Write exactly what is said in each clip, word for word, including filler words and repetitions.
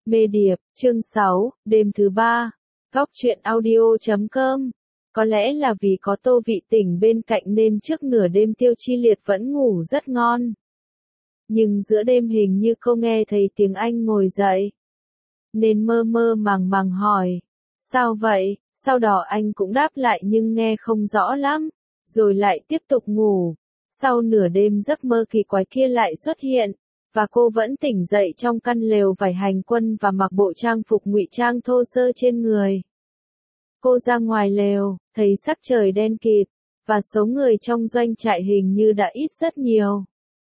Mê Điệp, chương sáu, đêm thứ ba. Góc truyện audio chấm com. Có lẽ là vì có Tô Vị Tĩnh bên cạnh nên trước nửa đêm Tiêu Chi Liệt vẫn ngủ rất ngon. Nhưng giữa đêm hình như cô nghe thấy tiếng anh ngồi dậy. Nên mơ mơ màng màng hỏi. Sao vậy? Sau đó anh cũng đáp lại nhưng nghe không rõ lắm. Rồi lại tiếp tục ngủ. Sau nửa đêm giấc mơ kỳ quái kia lại xuất hiện. Và cô vẫn tỉnh dậy trong căn lều vải hành quân và mặc bộ trang phục ngụy trang thô sơ trên người. Cô ra ngoài lều, thấy sắc trời đen kịt, và số người trong doanh trại hình như đã ít rất nhiều.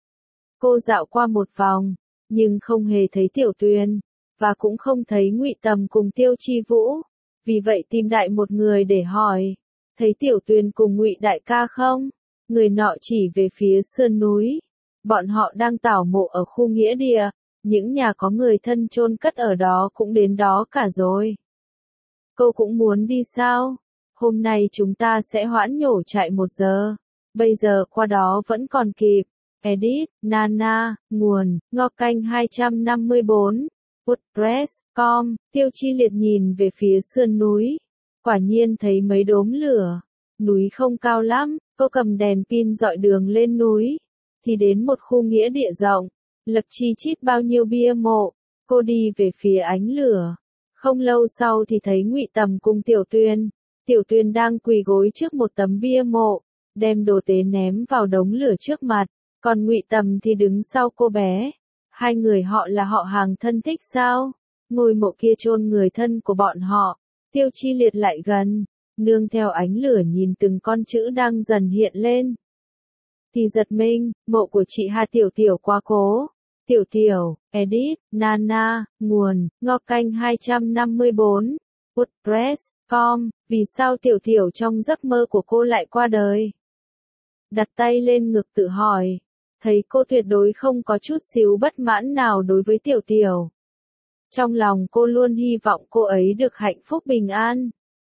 Cô dạo qua một vòng, nhưng không hề thấy Tiểu Tuyền, và cũng không thấy Ngụy Tầm cùng Tiêu Chi Vũ. Vì vậy tìm đại một người để hỏi, thấy Tiểu Tuyền cùng Ngụy đại ca không? Người nọ chỉ về phía sườn núi. Bọn họ đang tảo mộ ở khu nghĩa địa, những nhà có người thân chôn cất ở đó cũng đến đó cả rồi. Cô cũng muốn đi sao? Hôm nay chúng ta sẽ hoãn nhổ trại một giờ. Bây giờ qua đó vẫn còn kịp. Edit, Nana, nguồn, Ngọc Canh hai trăm năm mươi bốn, WordPress chấm com, Tiêu Chi Liệt nhìn về phía sườn núi. Quả nhiên thấy mấy đốm lửa. Núi không cao lắm, cô cầm đèn pin dọi đường lên núi. Thì đến một khu nghĩa địa rộng, lập chi chít bao nhiêu bia mộ, cô đi về phía ánh lửa. Không lâu sau thì thấy Ngụy Tầm cùng Tiểu Tuyền. Tiểu Tuyền đang quỳ gối trước một tấm bia mộ, đem đồ tế ném vào đống lửa trước mặt, còn Ngụy Tầm thì đứng sau cô bé. Hai người họ là họ hàng thân thích sao? Ngôi mộ kia chôn người thân của bọn họ. Tiêu Chi Liệt lại gần, nương theo ánh lửa nhìn từng con chữ đang dần hiện lên. Thì giật mình, mộ của chị Hà Tiểu Tiểu quá cố. Tiểu Tiểu, edit, Nana, nguồn, Ngọc Canh hai trăm năm mươi bốn, WordPress chấm com, vì sao Tiểu Tiểu trong giấc mơ của cô lại qua đời? Đặt tay lên ngực tự hỏi, thấy cô tuyệt đối không có chút xíu bất mãn nào đối với Tiểu Tiểu. Trong lòng cô luôn hy vọng cô ấy được hạnh phúc bình an.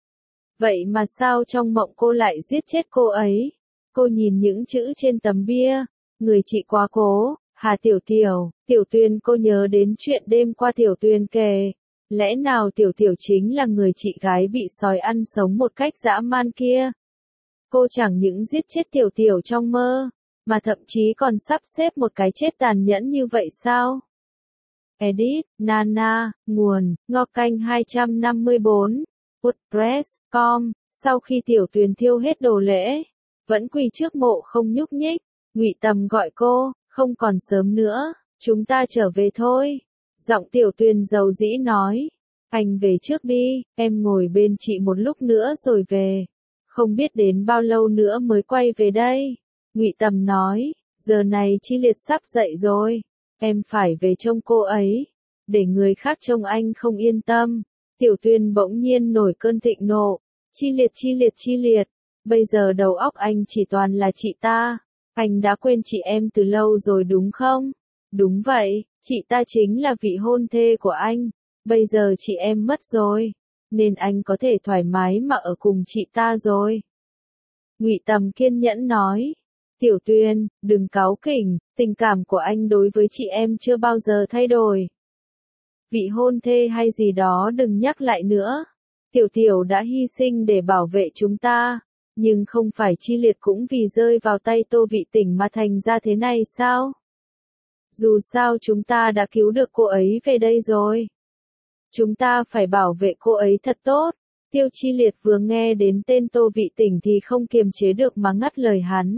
Vậy mà sao trong mộng cô lại giết chết cô ấy? Cô nhìn những chữ trên tấm bia, người chị quá cố, Hà Tiểu Tiểu, Tiểu Tuyền. Cô nhớ đến chuyện đêm qua Tiểu Tuyền kể, lẽ nào Tiểu Tiểu chính là người chị gái bị sói ăn sống một cách dã man kia? Cô chẳng những giết chết Tiểu Tiểu trong mơ, mà thậm chí còn sắp xếp một cái chết tàn nhẫn như vậy sao? Edit, Nana, nguồn, Ngọc Canh hai trăm năm mươi bốn, WordPress chấm com, sau khi Tiểu Tuyền thiêu hết đồ lễ, vẫn quỳ trước mộ không nhúc nhích, Ngụy Tầm gọi cô, không còn sớm nữa, chúng ta trở về thôi. Giọng Tiểu Tuyền dầu dĩ nói, anh về trước đi, em ngồi bên chị một lúc nữa rồi về. Không biết đến bao lâu nữa mới quay về đây. Ngụy Tầm nói, giờ này Chi Liệt sắp dậy rồi, em phải về trông cô ấy, để người khác trông anh không yên tâm. Tiểu Tuyền bỗng nhiên nổi cơn thịnh nộ, Chi Liệt Chi Liệt Chi Liệt. Bây giờ đầu óc anh chỉ toàn là chị ta. Anh đã quên chị em từ lâu rồi đúng không? Đúng vậy, chị ta chính là vị hôn thê của anh. Bây giờ chị em mất rồi, nên anh có thể thoải mái mà ở cùng chị ta rồi. Ngụy Tầm kiên nhẫn nói. Tiểu Tuyền, đừng cáu kỉnh, tình cảm của anh đối với chị em chưa bao giờ thay đổi. Vị hôn thê hay gì đó đừng nhắc lại nữa. Tiểu Tiểu đã hy sinh để bảo vệ chúng ta. Nhưng không phải Chi Liệt cũng vì rơi vào tay Tô Vị Tĩnh mà thành ra thế này sao? Dù sao chúng ta đã cứu được cô ấy về đây rồi. Chúng ta phải bảo vệ cô ấy thật tốt. Tiêu Chi Liệt vừa nghe đến tên Tô Vị Tĩnh thì không kiềm chế được mà ngắt lời hắn.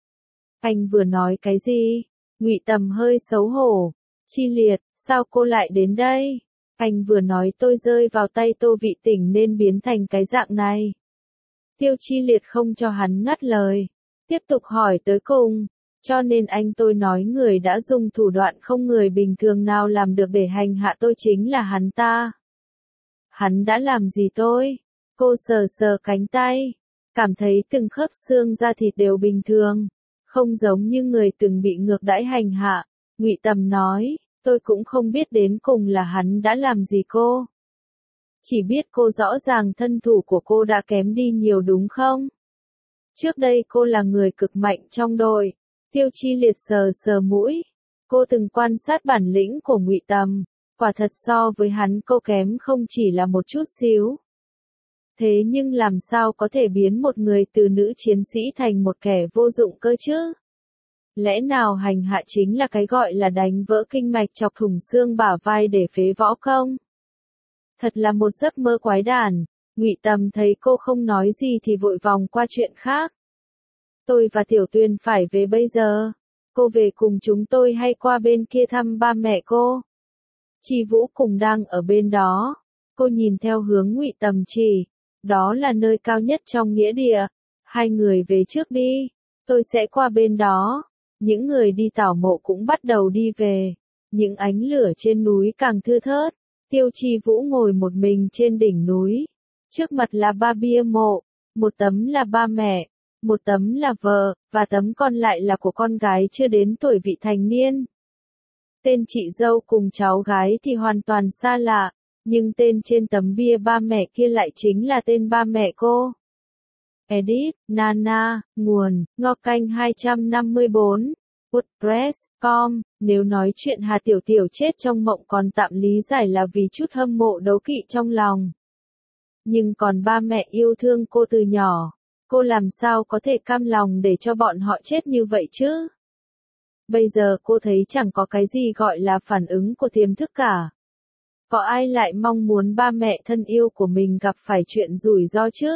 Anh vừa nói cái gì? Ngụy Tầm hơi xấu hổ. Chi Liệt, sao cô lại đến đây? Anh vừa nói tôi rơi vào tay Tô Vị Tĩnh nên biến thành cái dạng này. Tiêu Chi Liệt không cho hắn ngắt lời, tiếp tục hỏi tới cùng, cho nên anh tôi nói người đã dùng thủ đoạn không người bình thường nào làm được để hành hạ tôi chính là hắn ta. Hắn đã làm gì tôi? Cô sờ sờ cánh tay, cảm thấy từng khớp xương da thịt đều bình thường, không giống như người từng bị ngược đãi hành hạ. Ngụy Tầm nói, tôi cũng không biết đến cùng là hắn đã làm gì cô. Chỉ biết cô rõ ràng thân thủ của cô đã kém đi nhiều đúng không? Trước đây cô là người cực mạnh trong đội. Tiêu Chi Liệt sờ sờ mũi. Cô từng quan sát bản lĩnh của Ngụy Tầm. Quả thật so với hắn cô kém không chỉ là một chút xíu. Thế nhưng làm sao có thể biến một người từ nữ chiến sĩ thành một kẻ vô dụng cơ chứ? Lẽ nào hành hạ chính là cái gọi là đánh vỡ kinh mạch chọc thủng xương bả vai để phế võ công? Thật là một giấc mơ quái đản. Ngụy Tầm thấy cô không nói gì thì vội vòng qua chuyện khác. Tôi và Tiểu Tuyền phải về bây giờ. Cô về cùng chúng tôi hay qua bên kia thăm ba mẹ cô? Chi Vũ cùng đang ở bên đó. Cô nhìn theo hướng Ngụy Tầm chỉ. Đó là nơi cao nhất trong nghĩa địa. Hai người về trước đi. Tôi sẽ qua bên đó. Những người đi tảo mộ cũng bắt đầu đi về. Những ánh lửa trên núi càng thưa thớt. Tiêu Chi Vũ ngồi một mình trên đỉnh núi. Trước mặt là ba bia mộ. Một tấm là ba mẹ. Một tấm là vợ. Và tấm còn lại là của con gái chưa đến tuổi vị thành niên. Tên chị dâu cùng cháu gái thì hoàn toàn xa lạ. Nhưng tên trên tấm bia ba mẹ kia lại chính là tên ba mẹ cô. Edit, Nana, nguồn, Ngọ Canh hai trăm năm mươi bốn, WordPress chấm com. Nếu nói chuyện Hà Tiểu Tiểu chết trong mộng còn tạm lý giải là vì chút hâm mộ đố kỵ trong lòng. Nhưng còn ba mẹ yêu thương cô từ nhỏ, cô làm sao có thể cam lòng để cho bọn họ chết như vậy chứ? Bây giờ cô thấy chẳng có cái gì gọi là phản ứng của tiềm thức cả. Có ai lại mong muốn ba mẹ thân yêu của mình gặp phải chuyện rủi ro chứ?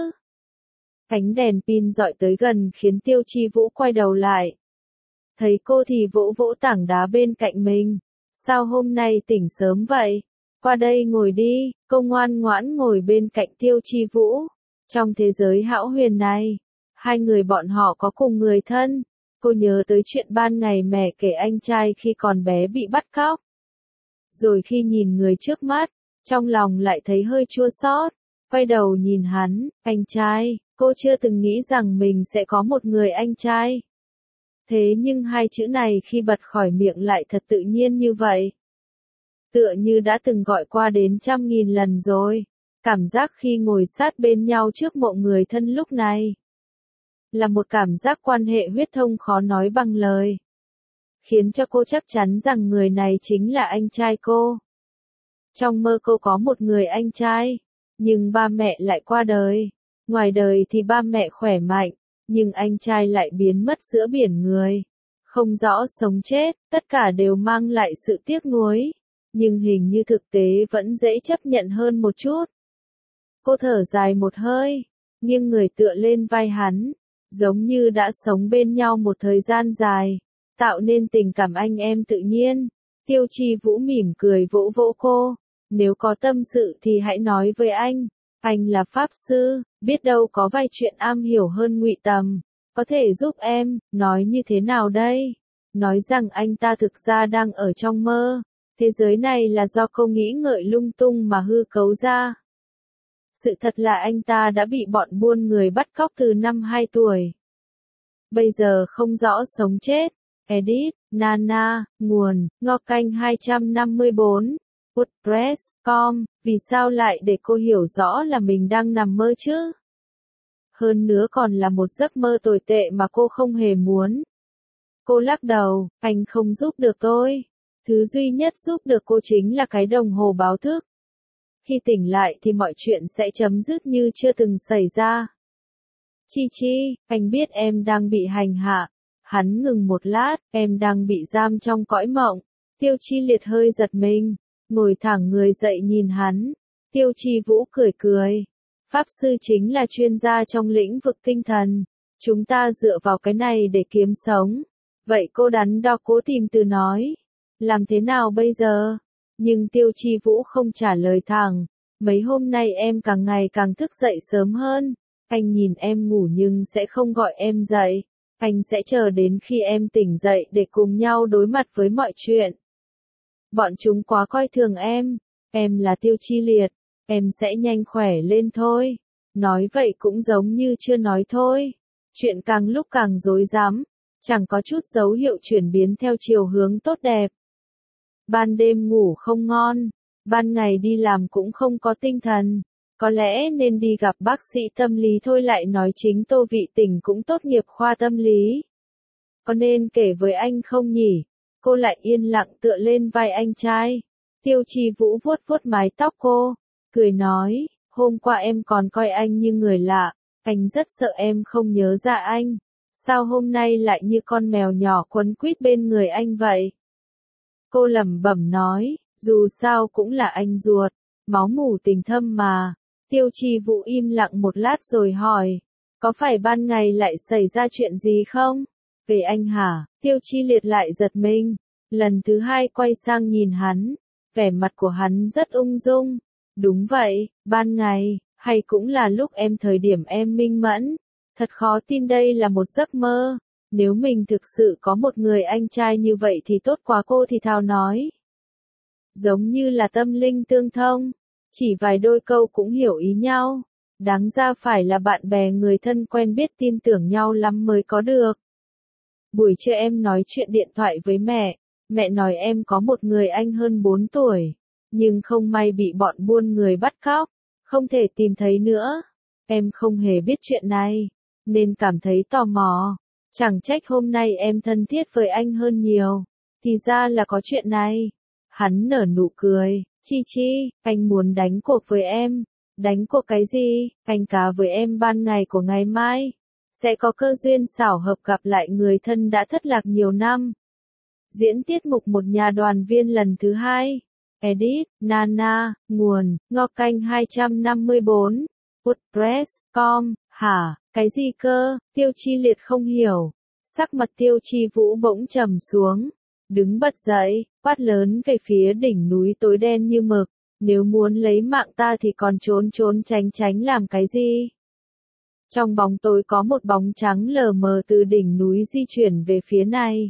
Ánh đèn pin dọi tới gần khiến Tiêu Chi Vũ quay đầu lại. Thấy cô thì vỗ vỗ tảng đá bên cạnh mình. Sao hôm nay tỉnh sớm vậy? Qua đây ngồi đi. Cô ngoan ngoãn ngồi bên cạnh Tiêu Chi Vũ. Trong thế giới hão huyền này, hai người bọn họ có cùng người thân. Cô nhớ tới chuyện ban ngày mẹ kể anh trai khi còn bé bị bắt cóc. Rồi khi nhìn người trước mắt, trong lòng lại thấy hơi chua xót. Quay đầu nhìn hắn, anh trai, cô chưa từng nghĩ rằng mình sẽ có một người anh trai. Thế nhưng hai chữ này khi bật khỏi miệng lại thật tự nhiên như vậy. Tựa như đã từng gọi qua đến trăm nghìn lần rồi. Cảm giác khi ngồi sát bên nhau trước mộ người thân lúc này là một cảm giác quan hệ huyết thông khó nói bằng lời. Khiến cho cô chắc chắn rằng người này chính là anh trai cô. Trong mơ cô có một người anh trai, nhưng ba mẹ lại qua đời. Ngoài đời thì ba mẹ khỏe mạnh, nhưng anh trai lại biến mất giữa biển người. Không rõ sống chết, tất cả đều mang lại sự tiếc nuối. Nhưng hình như thực tế vẫn dễ chấp nhận hơn một chút. Cô thở dài một hơi, nghiêng người tựa lên vai hắn, giống như đã sống bên nhau một thời gian dài, tạo nên tình cảm anh em tự nhiên. Tiêu Chi Vũ mỉm cười vỗ vỗ cô, nếu có tâm sự thì hãy nói với anh, anh là pháp sư, biết đâu có vài chuyện am hiểu hơn Ngụy Tầm, có thể giúp em. Nói như thế nào đây? Nói rằng anh ta thực ra đang ở trong mơ, thế giới này là do cô nghĩ ngợi lung tung mà hư cấu ra. Sự thật là anh ta đã bị bọn buôn người bắt cóc từ năm hai tuổi. Bây giờ không rõ sống chết. Edit, Nana, nguồn, Ngọ Canh hai trăm năm mươi bốn, WordPress chấm com. Vì sao lại để cô hiểu rõ là mình đang nằm mơ chứ? Hơn nữa còn là một giấc mơ tồi tệ mà cô không hề muốn. Cô lắc đầu, anh không giúp được tôi. Thứ duy nhất giúp được cô chính là cái đồng hồ báo thức. Khi tỉnh lại thì mọi chuyện sẽ chấm dứt như chưa từng xảy ra. Chi Chi, anh biết em đang bị hành hạ. Hắn ngừng một lát, em đang bị giam trong cõi mộng. Tiêu Chi Liệt hơi giật mình, ngồi thẳng người dậy nhìn hắn. Tiêu Chi Vũ cười cười. Pháp sư chính là chuyên gia trong lĩnh vực tinh thần. Chúng ta dựa vào cái này để kiếm sống. Vậy cô đắn đo cố tìm từ nói. Làm thế nào bây giờ? Nhưng Tiêu Chi Vũ không trả lời thẳng. Mấy hôm nay em càng ngày càng thức dậy sớm hơn. Anh nhìn em ngủ nhưng sẽ không gọi em dậy. Anh sẽ chờ đến khi em tỉnh dậy để cùng nhau đối mặt với mọi chuyện. Bọn chúng quá coi thường em. Em là Tiêu Chi Liệt. Em sẽ nhanh khỏe lên thôi. Nói vậy cũng giống như chưa nói thôi. Chuyện càng lúc càng rối rắm. Chẳng có chút dấu hiệu chuyển biến theo chiều hướng tốt đẹp. Ban đêm ngủ không ngon. Ban ngày đi làm cũng không có tinh thần. Có lẽ nên đi gặp bác sĩ tâm lý thôi. Lại nói chính Tô Vị Tình cũng tốt nghiệp khoa tâm lý. Có nên kể với anh không nhỉ? Cô lại yên lặng tựa lên vai anh trai. Tiêu Chi Vũ vuốt vuốt mái tóc cô, cười nói, hôm qua em còn coi anh như người lạ, anh rất sợ em không nhớ ra anh. Sao hôm nay lại như con mèo nhỏ quấn quýt bên người anh vậy? Cô lẩm bẩm nói, dù sao cũng là anh ruột, máu mủ tình thâm mà. Tiêu Chi Vũ im lặng một lát rồi hỏi, có phải ban ngày lại xảy ra chuyện gì không? Về anh hả? Tiêu Chi Liệt lại giật mình, lần thứ hai quay sang nhìn hắn, vẻ mặt của hắn rất ung dung. Đúng vậy, ban ngày, hay cũng là lúc em thời điểm em minh mẫn. Thật khó tin đây là một giấc mơ. Nếu mình thực sự có một người anh trai như vậy thì tốt quá, cô thì thào nói. Giống như là tâm linh tương thông, chỉ vài đôi câu cũng hiểu ý nhau. Đáng ra phải là bạn bè người thân quen biết tin tưởng nhau lắm mới có được. Buổi trưa em nói chuyện điện thoại với mẹ, mẹ nói em có một người anh hơn bốn tuổi, nhưng không may bị bọn buôn người bắt cóc, không thể tìm thấy nữa. Em không hề biết chuyện này, nên cảm thấy tò mò. Chẳng trách hôm nay em thân thiết với anh hơn nhiều, thì ra là có chuyện này. Hắn nở nụ cười, Chi Chi, anh muốn đánh cuộc với em. Đánh cuộc cái gì? Anh cá với em ban ngày của ngày mai. Sẽ có cơ duyên xảo hợp gặp lại người thân đã thất lạc nhiều năm. Diễn tiết mục một nhà đoàn viên lần thứ hai. Edit, Nana, nguồn, Ngọc Canh hai trăm năm mươi bốn. WordPress, com, hả, cái gì cơ? Tiêu Chi Liệt không hiểu. Sắc mặt Tiêu Chi Vũ bỗng trầm xuống. Đứng bật dậy, quát lớn về phía đỉnh núi tối đen như mực. Nếu muốn lấy mạng ta thì còn trốn trốn tránh tránh làm cái gì? Trong bóng tối có một bóng trắng lờ mờ từ đỉnh núi di chuyển về phía này.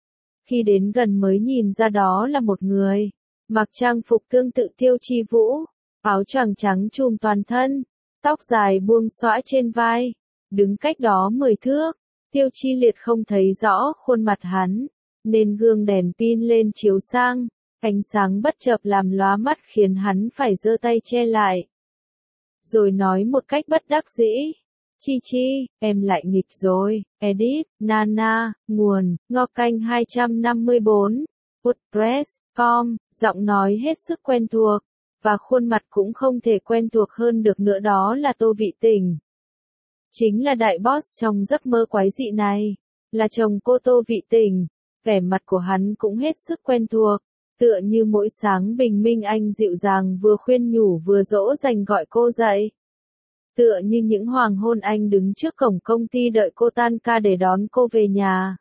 Khi đến gần mới nhìn ra đó là một người, mặc trang phục tương tự Tiêu Chi Vũ, áo choàng trắng trùm toàn thân, tóc dài buông xõa trên vai, đứng cách đó mười thước. Tiêu Chi Liệt không thấy rõ khuôn mặt hắn, nên gương đèn pin lên chiếu sang, ánh sáng bất chợt làm lóa mắt khiến hắn phải giơ tay che lại. Rồi nói một cách bất đắc dĩ, Chi Chi, em lại nghịch rồi. Edit, Nana, nguồn, Ngọc Canh hai trăm năm mươi bốn. WordPress, com, giọng nói hết sức quen thuộc, và khuôn mặt cũng không thể quen thuộc hơn được nữa, đó là Tô Vị Tình. Chính là đại boss trong giấc mơ quái dị này, là chồng cô Tô Vị Tình. Vẻ mặt của hắn cũng hết sức quen thuộc, tựa như mỗi sáng bình minh anh dịu dàng vừa khuyên nhủ vừa dỗ dành gọi cô dậy. Tựa như những hoàng hôn anh đứng trước cổng công ty đợi cô tan ca để đón cô về nhà.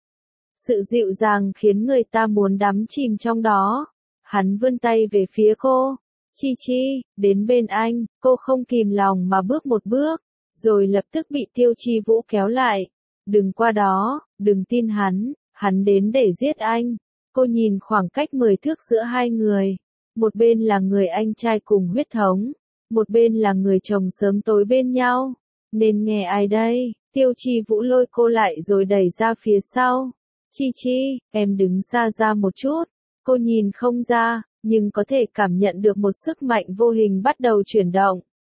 Sự dịu dàng khiến người ta muốn đắm chìm trong đó. Hắn vươn tay về phía cô. Chi Chi, đến bên anh, cô không kìm lòng mà bước một bước, rồi lập tức bị Tiêu Chi Vũ kéo lại. Đừng qua đó, đừng tin hắn, hắn đến để giết anh. Cô nhìn khoảng cách mười thước giữa hai người. Một bên là người anh trai cùng huyết thống, một bên là người chồng sớm tối bên nhau. Nên nghe ai đây? Tiêu Chi Vũ lôi cô lại rồi đẩy ra phía sau. Chi Chi, em đứng xa ra một chút. Cô nhìn không ra, nhưng có thể cảm nhận được một sức mạnh vô hình bắt đầu chuyển động.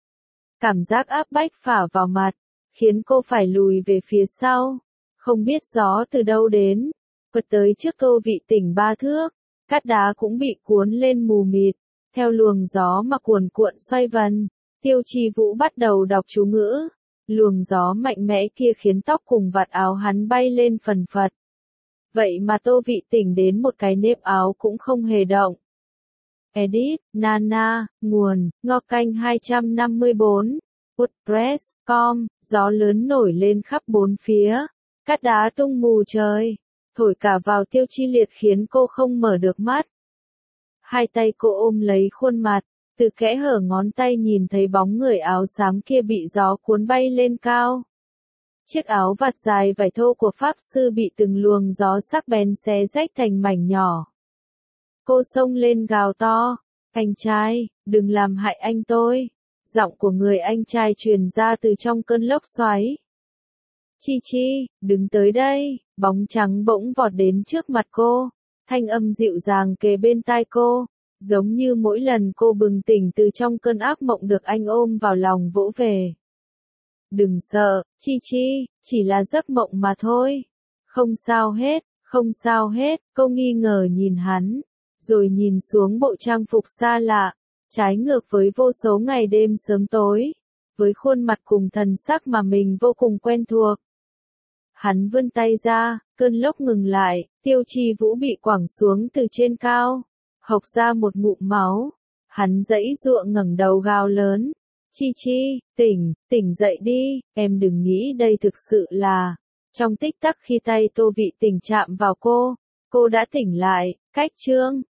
Cảm giác áp bách phả vào mặt, khiến cô phải lùi về phía sau. Không biết gió từ đâu đến, quật tới trước Tô Vị Tình ba thước. Cát đá cũng bị cuốn lên mù mịt, theo luồng gió mà cuồn cuộn xoay vần. Tiêu Chi Vũ bắt đầu đọc chú ngữ. Luồng gió mạnh mẽ kia khiến tóc cùng vạt áo hắn bay lên phần phật. Vậy mà Tô Vị Tình đến một cái nếp áo cũng không hề động. Edit, Nana, nguồn, Ngọc Canh hai trăm năm mươi bốn. WordPress, com, gió lớn nổi lên khắp bốn phía. Cát đá tung mù trời, thổi cả vào Tiêu Chi Liệt khiến cô không mở được mắt. Hai tay cô ôm lấy khuôn mặt, từ kẽ hở ngón tay nhìn thấy bóng người áo xám kia bị gió cuốn bay lên cao. Chiếc áo vạt dài vải thô của Pháp Sư bị từng luồng gió sắc bén xé rách thành mảnh nhỏ. Cô xông lên gào to, anh trai, đừng làm hại anh tôi. Giọng của người anh trai truyền ra từ trong cơn lốc xoáy. Chi Chi, đứng tới đây. Bóng trắng bỗng vọt đến trước mặt cô. Thanh âm dịu dàng kề bên tai cô, giống như mỗi lần cô bừng tỉnh từ trong cơn ác mộng được anh ôm vào lòng vỗ về. Đừng sợ, Chi Chi, chỉ là giấc mộng mà thôi. Không sao hết, không sao hết, cô nghi ngờ nhìn hắn. rồi nhìn xuống bộ trang phục xa lạ, trái ngược với vô số ngày đêm sớm tối, với khuôn mặt cùng thần sắc mà mình vô cùng quen thuộc. Hắn vươn tay ra, cơn lốc ngừng lại, Tiêu Chi Vũ bị quẳng xuống từ trên cao, hộc ra một ngụm máu. Hắn giãy giụa ngẩng đầu gào lớn, Chi Chi, tỉnh, tỉnh dậy đi, em đừng nghĩ đây thực sự là... Trong tích tắc khi tay Tô Vị Tình chạm vào cô, cô đã tỉnh lại, cách chương.